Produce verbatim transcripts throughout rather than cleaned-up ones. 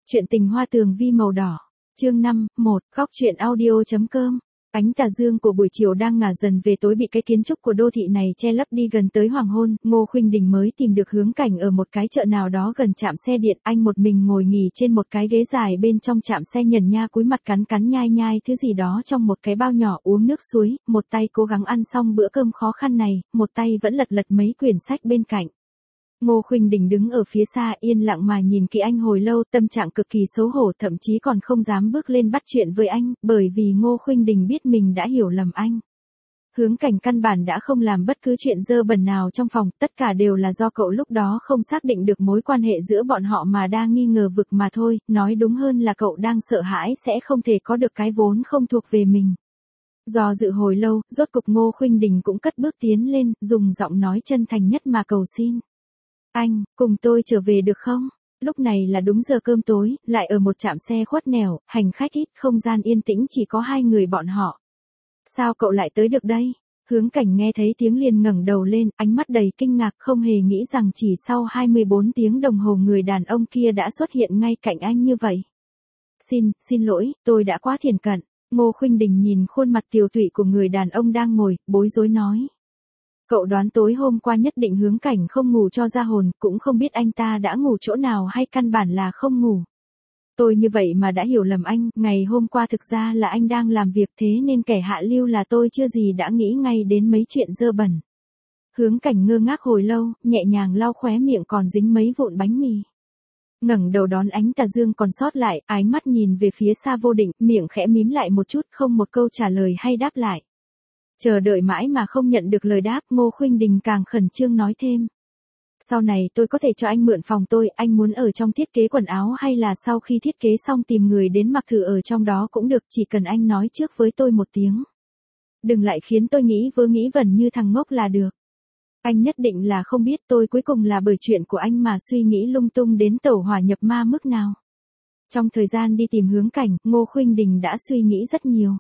Chuyện tình hoa tường vi màu đỏ. Chương năm, một, góc truyện audio.com. Ánh tà dương của buổi chiều đang ngả dần về tối bị cái kiến trúc của đô thị này che lấp đi gần tới hoàng hôn. Ngô Khuynh Đình mới tìm được hướng cảnh ở một cái chợ nào đó gần trạm xe điện. Anh một mình ngồi nghỉ trên một cái ghế dài bên trong trạm xe, nhần nha cúi mặt cắn cắn nhai nhai thứ gì đó trong một cái bao nhỏ, uống nước suối. Một tay cố gắng ăn xong bữa cơm khó khăn này, một tay vẫn lật lật mấy quyển sách bên cạnh. Ngô Khuynh Đình đứng ở phía xa yên lặng mà nhìn kỹ anh hồi lâu, tâm trạng cực kỳ xấu hổ, thậm chí còn không dám bước lên bắt chuyện với anh, bởi vì Ngô Khuynh Đình biết mình đã hiểu lầm anh. Hướng cảnh căn bản đã không làm bất cứ chuyện dơ bẩn nào trong phòng, tất cả đều là do cậu lúc đó không xác định được mối quan hệ giữa bọn họ mà đang nghi ngờ vực mà thôi, nói đúng hơn là cậu đang sợ hãi sẽ không thể có được cái vốn không thuộc về mình. Do dự hồi lâu, rốt cục Ngô Khuynh Đình cũng cất bước tiến lên, dùng giọng nói chân thành nhất mà cầu xin. Anh, cùng tôi trở về được không? Lúc này là đúng giờ cơm tối, lại ở một trạm xe khuất nẻo, hành khách ít, không gian yên tĩnh, chỉ có hai người bọn họ. Sao cậu lại tới được đây? Hướng cảnh nghe thấy tiếng liền ngẩng đầu lên, ánh mắt đầy kinh ngạc, không hề nghĩ rằng chỉ sau hai mươi bốn tiếng đồng hồ người đàn ông kia đã xuất hiện ngay cạnh anh như vậy. Xin, xin lỗi, tôi đã quá thiển cận. Ngô Khuynh Đình nhìn khuôn mặt tiều tụy của người đàn ông đang ngồi, bối rối nói. Cậu đoán tối hôm qua nhất định hướng cảnh không ngủ cho ra hồn, cũng không biết anh ta đã ngủ chỗ nào hay căn bản là không ngủ. Tôi như vậy mà đã hiểu lầm anh, ngày hôm qua thực ra là anh đang làm việc, thế nên kẻ hạ lưu là tôi chưa gì đã nghĩ ngay đến mấy chuyện dơ bẩn. Hướng cảnh ngơ ngác hồi lâu, nhẹ nhàng lau khóe miệng còn dính mấy vụn bánh mì. Ngẩng đầu đón ánh tà dương còn sót lại, ánh mắt nhìn về phía xa vô định, miệng khẽ mím lại một chút, không một câu trả lời hay đáp lại. Chờ đợi mãi mà không nhận được lời đáp, Ngô Khuynh Đình càng khẩn trương nói thêm. Sau này tôi có thể cho anh mượn phòng tôi, anh muốn ở trong thiết kế quần áo hay là sau khi thiết kế xong tìm người đến mặc thử ở trong đó cũng được, chỉ cần anh nói trước với tôi một tiếng. Đừng lại khiến tôi nghĩ vớ nghĩ vẩn như thằng ngốc là được. Anh nhất định là không biết tôi cuối cùng là bởi chuyện của anh mà suy nghĩ lung tung đến tẩu hỏa nhập ma mức nào. Trong thời gian đi tìm hướng cảnh, Ngô Khuynh Đình đã suy nghĩ rất nhiều.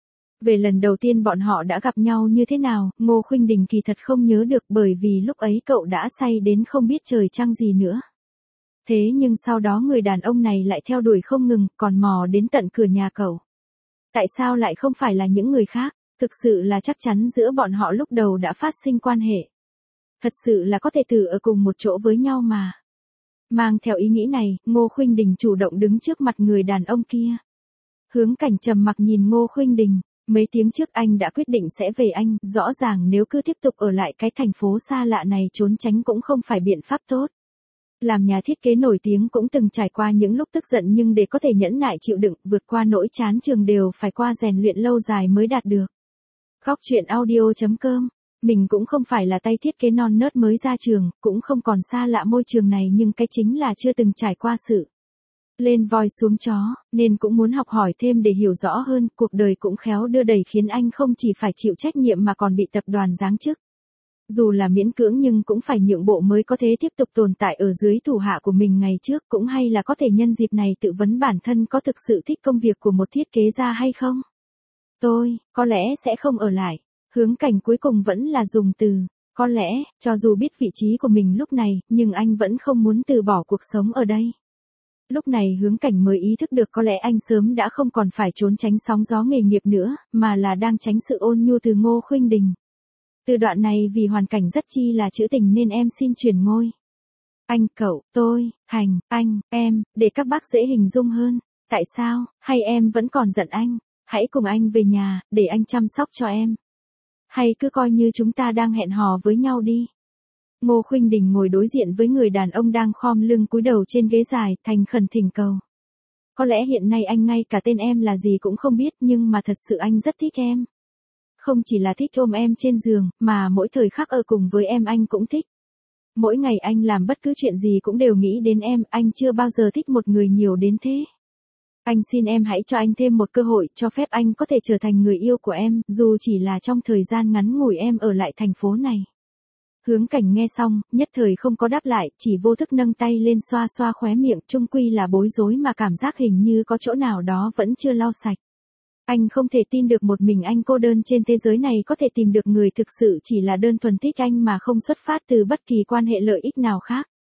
Về lần đầu tiên bọn họ đã gặp nhau như thế nào, Ngô Khuynh Đình kỳ thật không nhớ được, bởi vì lúc ấy cậu đã say đến không biết trời trăng gì nữa. Thế nhưng sau đó người đàn ông này lại theo đuổi không ngừng, còn mò đến tận cửa nhà cậu. Tại sao lại không phải là những người khác? Thực sự là chắc chắn giữa bọn họ lúc đầu đã phát sinh quan hệ. Thật sự là có thể từ ở cùng một chỗ với nhau mà. Mang theo ý nghĩ này, Ngô Khuynh Đình chủ động đứng trước mặt người đàn ông kia. Hướng cảnh trầm mặc nhìn Ngô Khuynh Đình. Mấy tiếng trước anh đã quyết định sẽ về anh, rõ ràng nếu cứ tiếp tục ở lại cái thành phố xa lạ này trốn tránh cũng không phải biện pháp tốt. Làm nhà thiết kế nổi tiếng cũng từng trải qua những lúc tức giận, nhưng để có thể nhẫn nại chịu đựng, vượt qua nỗi chán trường đều phải qua rèn luyện lâu dài mới đạt được. Góc truyện audio.com. Mình cũng không phải là tay thiết kế non nớt mới ra trường, cũng không còn xa lạ môi trường này, nhưng cái chính là chưa từng trải qua sự lên voi xuống chó, nên cũng muốn học hỏi thêm để hiểu rõ hơn, cuộc đời cũng khéo đưa đẩy khiến anh không chỉ phải chịu trách nhiệm mà còn bị tập đoàn giáng chức. Dù là miễn cưỡng nhưng cũng phải nhượng bộ mới có thể tiếp tục tồn tại ở dưới thủ hạ của mình ngày trước, cũng hay là có thể nhân dịp này tự vấn bản thân có thực sự thích công việc của một thiết kế gia hay không. Tôi, có lẽ sẽ không ở lại. Hướng cảnh cuối cùng vẫn là dùng từ, có lẽ, cho dù biết vị trí của mình lúc này, nhưng anh vẫn không muốn từ bỏ cuộc sống ở đây. Lúc này hướng cảnh mới ý thức được có lẽ anh sớm đã không còn phải trốn tránh sóng gió nghề nghiệp nữa, mà là đang tránh sự ôn nhu từ Ngô Khuynh Đình. Từ đoạn này vì hoàn cảnh rất chi là trữ tình nên em xin chuyển ngôi. Anh, cậu, tôi, hành, anh, em, để các bác dễ hình dung hơn. Tại sao, hay em vẫn còn giận anh? Hãy cùng anh về nhà, để anh chăm sóc cho em. Hay cứ coi như chúng ta đang hẹn hò với nhau đi. Ngô Khuynh Đình ngồi đối diện với người đàn ông đang khom lưng cúi đầu trên ghế dài, thành khẩn thỉnh cầu. Có lẽ hiện nay anh ngay cả tên em là gì cũng không biết, nhưng mà thật sự anh rất thích em. Không chỉ là thích ôm em trên giường, mà mỗi thời khắc ở cùng với em anh cũng thích. Mỗi ngày anh làm bất cứ chuyện gì cũng đều nghĩ đến em, anh chưa bao giờ thích một người nhiều đến thế. Anh xin em hãy cho anh thêm một cơ hội, cho phép anh có thể trở thành người yêu của em, dù chỉ là trong thời gian ngắn ngủi em ở lại thành phố này. Hướng cảnh nghe xong, nhất thời không có đáp lại, chỉ vô thức nâng tay lên xoa xoa khóe miệng, chung quy là bối rối mà cảm giác hình như có chỗ nào đó vẫn chưa lau sạch. Anh không thể tin được một mình anh cô đơn trên thế giới này có thể tìm được người thực sự chỉ là đơn thuần thích anh mà không xuất phát từ bất kỳ quan hệ lợi ích nào khác.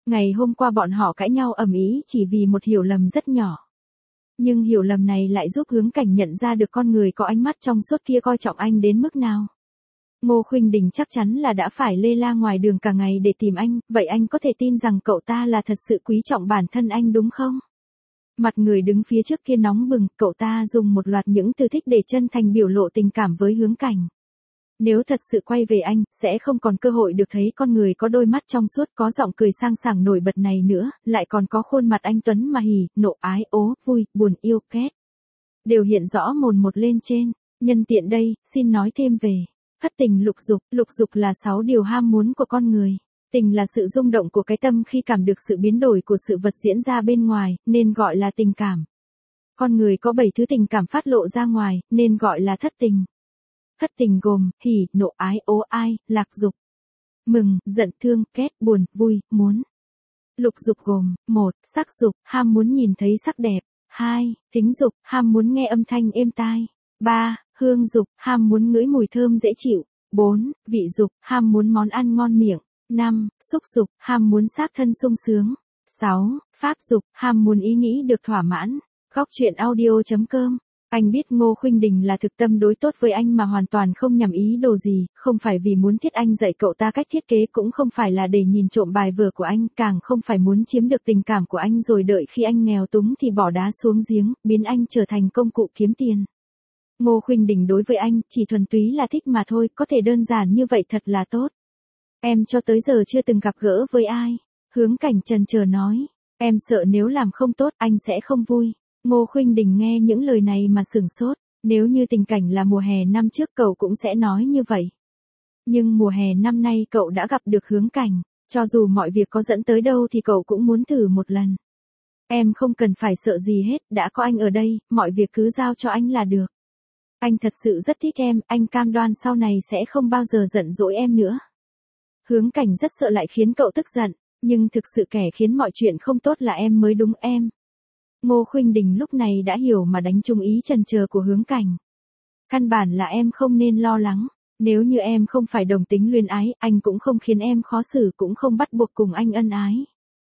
Ngày hôm qua bọn họ cãi nhau ầm ĩ chỉ vì một hiểu lầm rất nhỏ. Nhưng hiểu lầm này lại giúp Hướng Cảnh nhận ra được con người có ánh mắt trong suốt kia coi trọng anh đến mức nào. Ngô Khuynh Đình chắc chắn là đã phải lê la ngoài đường cả ngày để tìm anh, vậy anh có thể tin rằng cậu ta là thật sự quý trọng bản thân anh đúng không? Mặt người đứng phía trước kia nóng bừng, cậu ta dùng một loạt những từ thích để chân thành biểu lộ tình cảm với Hướng Cảnh. Nếu thật sự quay về anh, sẽ không còn cơ hội được thấy con người có đôi mắt trong suốt, có giọng cười sang sảng nổi bật này nữa, lại còn có khuôn mặt anh tuấn mà hỉ, nộ, ái, ố, vui, buồn, yêu, ghét. Đều hiện rõ mồn một lên trên. Nhân tiện đây, xin nói thêm về thất tình lục dục. Lục dục là sáu điều ham muốn của con người. Tình là sự rung động của cái tâm khi cảm được sự biến đổi của sự vật diễn ra bên ngoài, nên gọi là tình cảm. Con người có bảy thứ tình cảm phát lộ ra ngoài, nên gọi là thất tình. Thất tình gồm, hỉ, nộ, ái, ố, ai, lạc dục. Mừng, giận, thương, ghét, buồn, vui, muốn. Lục dục gồm, một, sắc dục, ham muốn nhìn thấy sắc đẹp. hai, thính dục, ham muốn nghe âm thanh êm tai. ba, hương dục, ham muốn ngửi mùi thơm dễ chịu. bốn, vị dục, ham muốn món ăn ngon miệng. năm, xúc dục, ham muốn xác thân sung sướng. sáu, pháp dục, ham muốn ý nghĩ được thỏa mãn. Góc truyện audio chấm com. Anh biết Ngô Khuynh Đình là thực tâm đối tốt với anh mà hoàn toàn không nhằm ý đồ gì, không phải vì muốn thiết anh dạy cậu ta cách thiết kế, cũng không phải là để nhìn trộm bài vở của anh, càng không phải muốn chiếm được tình cảm của anh rồi đợi khi anh nghèo túng thì bỏ đá xuống giếng, biến anh trở thành công cụ kiếm tiền. Ngô Khuynh Đình đối với anh, chỉ thuần túy là thích mà thôi, có thể đơn giản như vậy thật là tốt. Em cho tới giờ chưa từng gặp gỡ với ai. Hướng Cảnh chần chờ nói. Em sợ nếu làm không tốt anh sẽ không vui. Ngô Khuynh Đình nghe những lời này mà sửng sốt. Nếu như tình cảnh là mùa hè năm trước cậu cũng sẽ nói như vậy. Nhưng mùa hè năm nay cậu đã gặp được Hướng Cảnh. Cho dù mọi việc có dẫn tới đâu thì cậu cũng muốn thử một lần. Em không cần phải sợ gì hết, đã có anh ở đây, mọi việc cứ giao cho anh là được. Anh thật sự rất thích em, anh cam đoan sau này sẽ không bao giờ giận dỗi em nữa. Hướng Cảnh rất sợ lại khiến cậu tức giận, nhưng thực sự kẻ khiến mọi chuyện không tốt là em mới đúng em. Ngô Khuynh Đình lúc này đã hiểu mà đánh trúng ý chần chờ của Hướng Cảnh. Căn bản là em không nên lo lắng, nếu như em không phải đồng tính luyến ái, anh cũng không khiến em khó xử, cũng không bắt buộc cùng anh ân ái.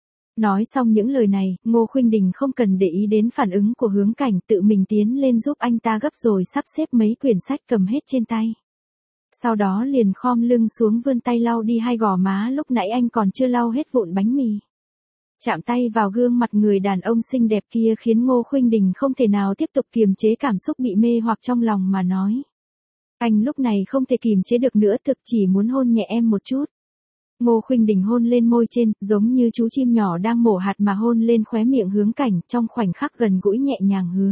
Nói xong những lời này, Ngô Khuynh Đình không cần để ý đến phản ứng của Hướng Cảnh, tự mình tiến lên giúp anh ta gấp rồi sắp xếp mấy quyển sách cầm hết trên tay. Sau đó liền khom lưng xuống vươn tay lau đi hai gò má lúc nãy anh còn chưa lau hết vụn bánh mì. Chạm tay vào gương mặt người đàn ông xinh đẹp kia khiến Ngô Khuynh Đình không thể nào tiếp tục kiềm chế cảm xúc bị mê hoặc trong lòng mà nói. Anh lúc này không thể kiềm chế được nữa, thực chỉ muốn hôn nhẹ em một chút. Ngô Khuynh Đình hôn lên môi trên, giống như chú chim nhỏ đang mổ hạt mà hôn lên khóe miệng Hướng Cảnh, trong khoảnh khắc gần gũi nhẹ nhàng hứa.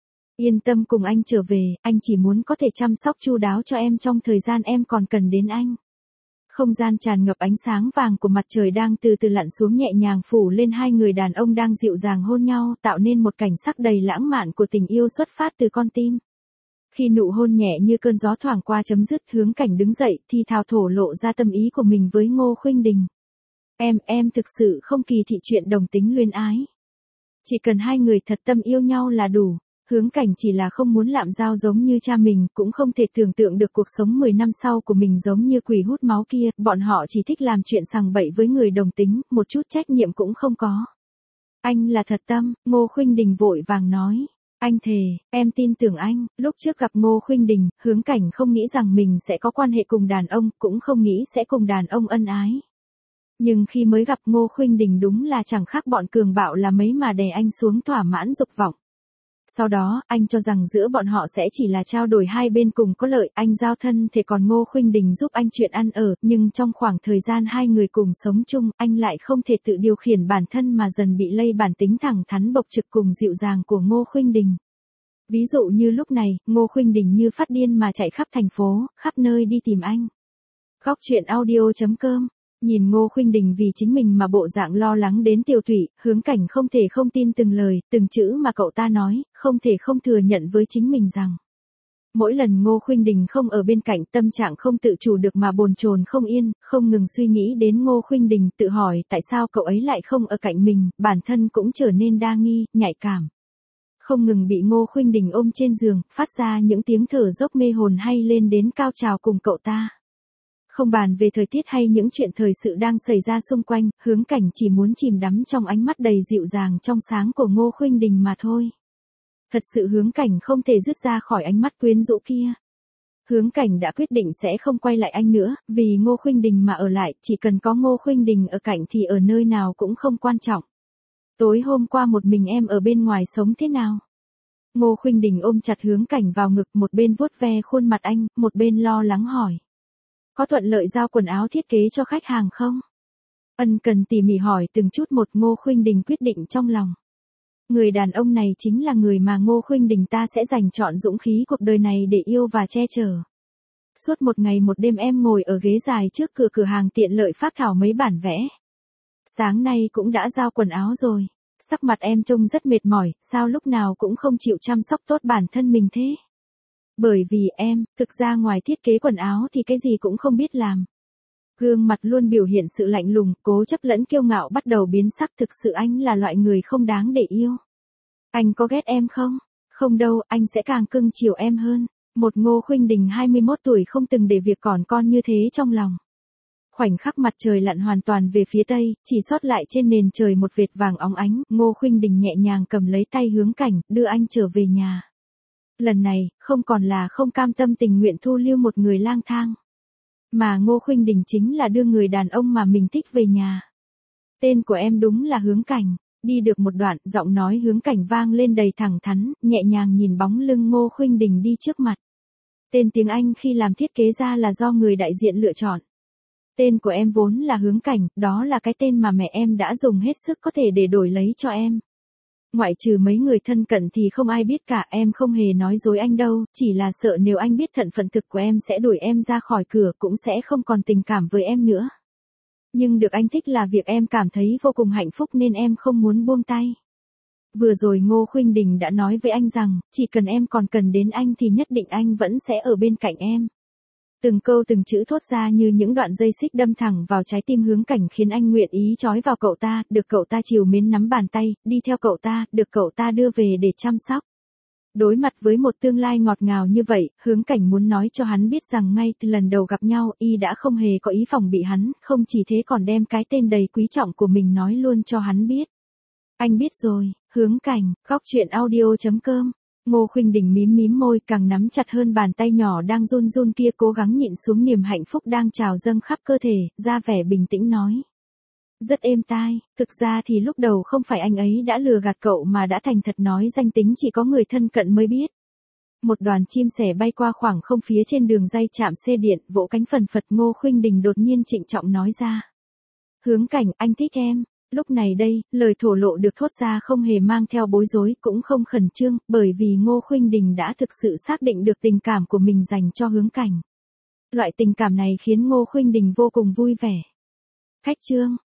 Yên tâm cùng anh trở về, anh chỉ muốn có thể chăm sóc chu đáo cho em trong thời gian em còn cần đến anh. Không gian tràn ngập ánh sáng vàng của mặt trời đang từ từ lặn xuống nhẹ nhàng phủ lên hai người đàn ông đang dịu dàng hôn nhau, tạo nên một cảnh sắc đầy lãng mạn của tình yêu xuất phát từ con tim. Khi nụ hôn nhẹ như cơn gió thoảng qua chấm dứt, Hướng Cảnh đứng dậy, thi thào thổ lộ ra tâm ý của mình với Ngô Khuynh Đình. Em, em thực sự không kỳ thị chuyện đồng tính luyến ái. Chỉ cần hai người thật tâm yêu nhau là đủ. Hướng Cảnh chỉ là không muốn lạm giao giống như cha mình, cũng không thể tưởng tượng được cuộc sống mười năm sau của mình giống như quỷ hút máu kia, bọn họ chỉ thích làm chuyện sằng bậy với người đồng tính, một chút trách nhiệm cũng không có. Anh là thật tâm, Ngô Khuynh Đình vội vàng nói. Anh thề, em tin tưởng anh. Lúc trước gặp Ngô Khuynh Đình, Hướng Cảnh không nghĩ rằng mình sẽ có quan hệ cùng đàn ông, cũng không nghĩ sẽ cùng đàn ông ân ái. Nhưng khi mới gặp Ngô Khuynh Đình đúng là chẳng khác bọn cường bạo là mấy mà đè anh xuống thỏa mãn dục vọng. Sau đó, anh cho rằng giữa bọn họ sẽ chỉ là trao đổi hai bên cùng có lợi, anh giao thân thể còn Ngô Khuynh Đình giúp anh chuyện ăn ở, nhưng trong khoảng thời gian hai người cùng sống chung, anh lại không thể tự điều khiển bản thân mà dần bị lây bản tính thẳng thắn bộc trực cùng dịu dàng của Ngô Khuynh Đình. Ví dụ như lúc này, Ngô Khuynh Đình như phát điên mà chạy khắp thành phố, khắp nơi đi tìm anh. Góc truyện audio chấm com. Nhìn Ngô Khuynh Đình vì chính mình mà bộ dạng lo lắng đến tiêu tụy, Hướng Cảnh không thể không tin từng lời, từng chữ mà cậu ta nói, không thể không thừa nhận với chính mình rằng. Mỗi lần Ngô Khuynh Đình không ở bên cạnh, tâm trạng không tự chủ được mà bồn chồn không yên, không ngừng suy nghĩ đến Ngô Khuynh Đình, tự hỏi tại sao cậu ấy lại không ở cạnh mình, bản thân cũng trở nên đa nghi, nhạy cảm. Không ngừng bị Ngô Khuynh Đình ôm trên giường, phát ra những tiếng thở dốc mê hồn hay lên đến cao trào cùng cậu ta. Không bàn về thời tiết hay những chuyện thời sự đang xảy ra xung quanh, Hướng Cảnh chỉ muốn chìm đắm trong ánh mắt đầy dịu dàng trong sáng của Ngô Khuynh Đình mà thôi. Thật sự Hướng Cảnh không thể dứt ra khỏi ánh mắt quyến rũ kia. Hướng Cảnh đã quyết định sẽ không quay lại anh nữa, vì Ngô Khuynh Đình mà ở lại, chỉ cần có Ngô Khuynh Đình ở cạnh thì ở nơi nào cũng không quan trọng. Tối hôm qua một mình em ở bên ngoài sống thế nào? Ngô Khuynh Đình ôm chặt Hướng Cảnh vào ngực, một bên vuốt ve khuôn mặt anh, một bên lo lắng hỏi. Có thuận lợi giao quần áo thiết kế cho khách hàng không? Ân cần tỉ mỉ hỏi từng chút một. Ngô Khuynh Đình quyết định trong lòng. Người đàn ông này chính là người mà Ngô Khuynh Đình ta sẽ dành trọn dũng khí cuộc đời này để yêu và che chở. Suốt một ngày một đêm em ngồi ở ghế dài trước cửa cửa hàng tiện lợi phác thảo mấy bản vẽ. Sáng nay cũng đã giao quần áo rồi. Sắc mặt em trông rất mệt mỏi, sao lúc nào cũng không chịu chăm sóc tốt bản thân mình thế? Bởi vì em, thực ra ngoài thiết kế quần áo thì cái gì cũng không biết làm. Gương mặt luôn biểu hiện sự lạnh lùng, cố chấp lẫn kiêu ngạo bắt đầu biến sắc. Thực sự anh là loại người không đáng để yêu. Anh có ghét em không? Không đâu, anh sẽ càng cưng chiều em hơn. Một Ngô Khuynh Đình hai mươi mốt tuổi không từng để việc còn con như thế trong lòng. Khoảnh khắc mặt trời lặn hoàn toàn về phía tây, chỉ sót lại trên nền trời một vệt vàng óng ánh, Ngô Khuynh Đình nhẹ nhàng cầm lấy tay Hướng Cảnh, đưa anh trở về nhà. Lần này, không còn là không cam tâm tình nguyện thu lưu một người lang thang. Mà Ngô Khuynh Đình chính là đưa người đàn ông mà mình thích về nhà. Tên của em đúng là Hướng Cảnh. Đi được một đoạn, giọng nói Hướng Cảnh vang lên đầy thẳng thắn, nhẹ nhàng nhìn bóng lưng Ngô Khuynh Đình đi trước mặt. Tên tiếng Anh khi làm thiết kế ra là do người đại diện lựa chọn. Tên của em vốn là Hướng Cảnh, đó là cái tên mà mẹ em đã dùng hết sức có thể để đổi lấy cho em. Ngoại trừ mấy người thân cận thì không ai biết cả, em không hề nói dối anh đâu, chỉ là sợ nếu anh biết thân phận thực của em sẽ đuổi em ra khỏi cửa, cũng sẽ không còn tình cảm với em nữa. Nhưng được anh thích là việc em cảm thấy vô cùng hạnh phúc nên em không muốn buông tay. Vừa rồi Ngô Khuynh Đình đã nói với anh rằng, chỉ cần em còn cần đến anh thì nhất định anh vẫn sẽ ở bên cạnh em. Từng câu từng chữ thốt ra như những đoạn dây xích đâm thẳng vào trái tim Hướng Cảnh, khiến anh nguyện ý trói vào cậu ta, được cậu ta trìu mến nắm bàn tay, đi theo cậu ta, được cậu ta đưa về để chăm sóc. Đối mặt với một tương lai ngọt ngào như vậy, Hướng Cảnh muốn nói cho hắn biết rằng ngay từ lần đầu gặp nhau, y đã không hề có ý phòng bị hắn, không chỉ thế còn đem cái tên đầy quý trọng của mình nói luôn cho hắn biết. Anh biết rồi, Hướng Cảnh, góc truyện audio chấm com. Ngô Khuynh Đình mím mím môi, càng nắm chặt hơn bàn tay nhỏ đang run run kia, cố gắng nhịn xuống niềm hạnh phúc đang trào dâng khắp cơ thể, ra vẻ bình tĩnh nói. Rất êm tai, thực ra thì lúc đầu không phải anh ấy đã lừa gạt cậu mà đã thành thật nói danh tính chỉ có người thân cận mới biết. Một đoàn chim sẻ bay qua khoảng không phía trên đường ray chạm xe điện, vỗ cánh phần phật. Ngô Khuynh Đình đột nhiên trịnh trọng nói ra. Hướng Cảnh, anh thích em. Lúc này đây, lời thổ lộ được thốt ra không hề mang theo bối rối, cũng không khẩn trương, bởi vì Ngô Khuynh Đình đã thực sự xác định được tình cảm của mình dành cho Hướng Cảnh. Loại tình cảm này khiến Ngô Khuynh Đình vô cùng vui vẻ. Khách trương,